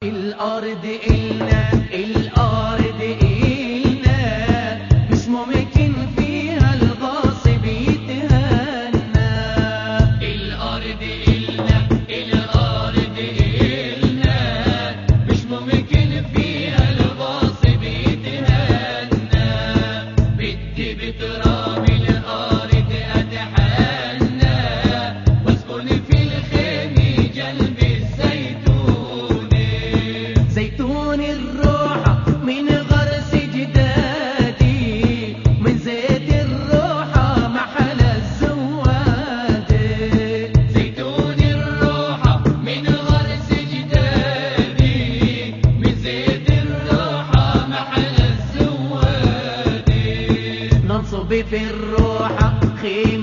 الأرض إلنا الأرض إلنا مش ممكن فيها الغاصب يتهنى. الأرض إلنا الأرض إلنا مش ممكن فيها الغاصب يتهنى. بدي بتراب الأرض أتحنى واسكن في الخيمة جنب الزيتون. زيتون الروحة من غرس جدادي من زيت الروحة محل الزواد. زيتون الروحة من غرس جدادي من زيت الروحة محل الزواد. ننصب في الروحة خيمة